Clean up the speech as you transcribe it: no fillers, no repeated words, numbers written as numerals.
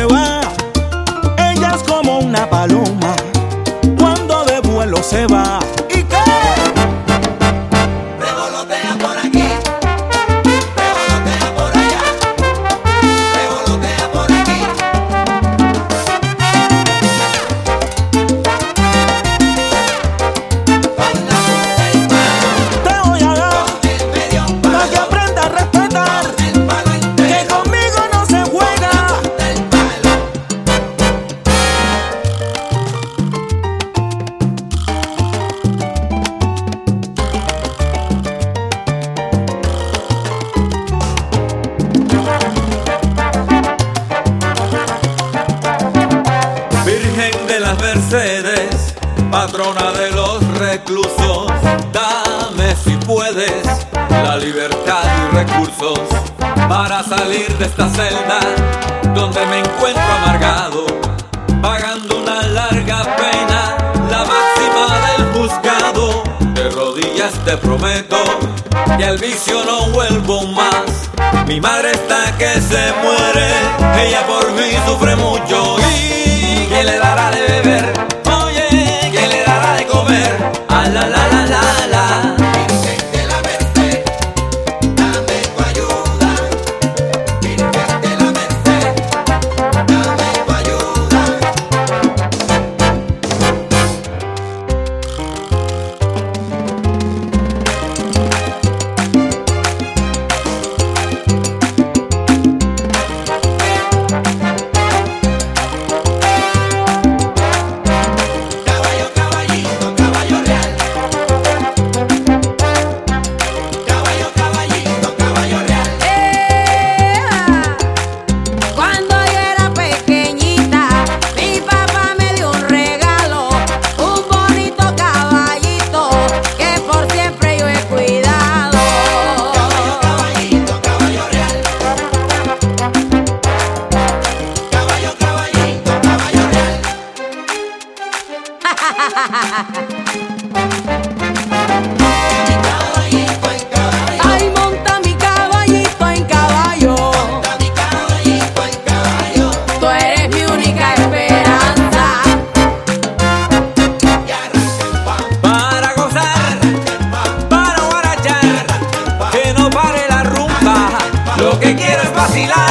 va. Ella es como una paloma cuando de vuelo se va. ¿Y qué? Revolotea por aquí, revolotea por allá, revolotea por aquí. Con la punta del palo, Te voy a dar con el medio para que palo, aprenda a respetar con el palo que entero, conmigo no se juega. del palo. Virgen de las Mercedes, patrona de los reclusos, dame si puedes la libertad y recursos para salir de esta celda donde me encuentro amargado, pagando una larga pena, la máxima del juzgado. De rodillas te prometo que al vicio no vuelvo más. Mi madre está que se muere, ella por mí sufre mucho. ¿Y quién le dará de beber? Oye, ¿quién le dará de comer? A la la la la la. Virgen de la Merced, dame tu ayuda. Virgen de la Merced, dame tu ayuda. Caballo, caballito, caballo real. Caballo, caballito, caballo real. Cuando yo era pequeñita, mi papá me dio un regalo, un bonito caballito que por siempre yo he cuidado. Caballo, caballito, caballo real. Caballo, caballito, caballo real. Mi caballito en caballo. Ay, monta mi caballito en caballo, Monta mi caballito en caballo. tú eres mi única esperanza. Y arranca el pan, Para gozar, el pan, para guarachar, que no pare la rumba. Lo que quiero es vacilar.